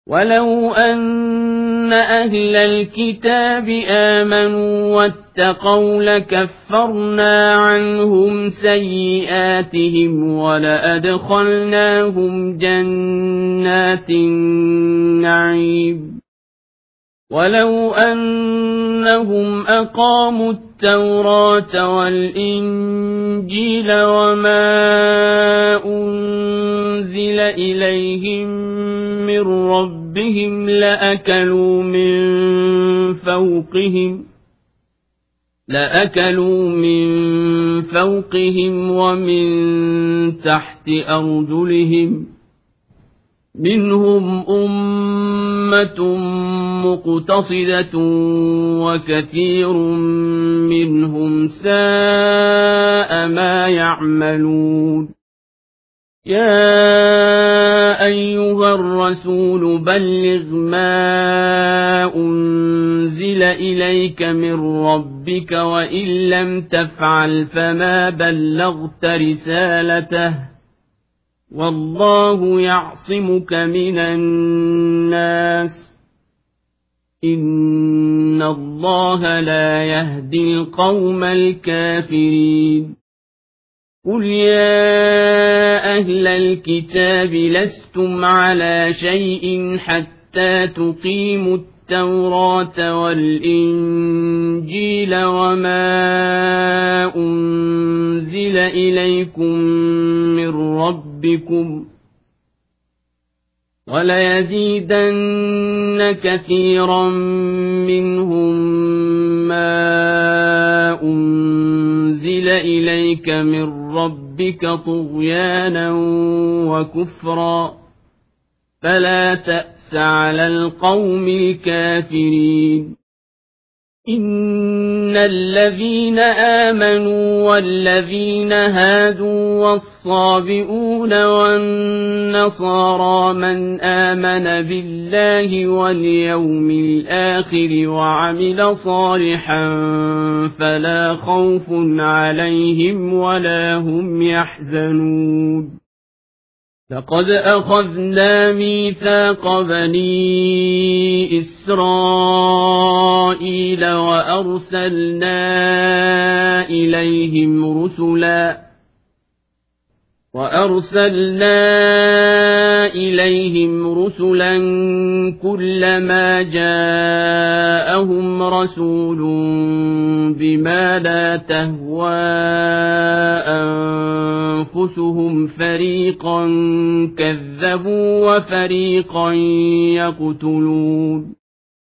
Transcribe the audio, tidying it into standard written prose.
ولو أن أهل الكتاب آمنوا واتقوا لكفرنا عنهم سيئاتهم ولأدخلناهم جنات النعيم ولو أنهم أقاموا التوراة والإنجيل وما أنزل إليهم من ربهم لأكلوا من فوقهم ومن تحت أرجلهم منهم أمة مقتصدة وكثير منهم ساء ما يعملون يا أيها الرسول بلغ ما أنزل إليك من ربك وإن لم تفعل فما بلغت رسالته والله يعصمك من الناس إن الله لا يهدي القوم الكافرين قل يا أهل الكتاب لستم على شيء حتى تقيموا التوراة والإنجيل وما أنزل إليكم من ربكم وليزيدن كثيرا منهم ما أنزل إليك من ربك طغيانا وكفرا فلا تأس على القوم الكافرين إن الذين آمنوا والذين هادوا والصابئون والنصارى من آمن بالله واليوم الآخر وعمل صالحا فلا خوف عليهم ولا هم يحزنون لقد أخذنا ميثاق بني إسرائيل وأرسلنا إليهم رسلا كلما جاءهم رسول بما لا تهوى أنفسهم فريقا كذبوا وفريقا يقتلون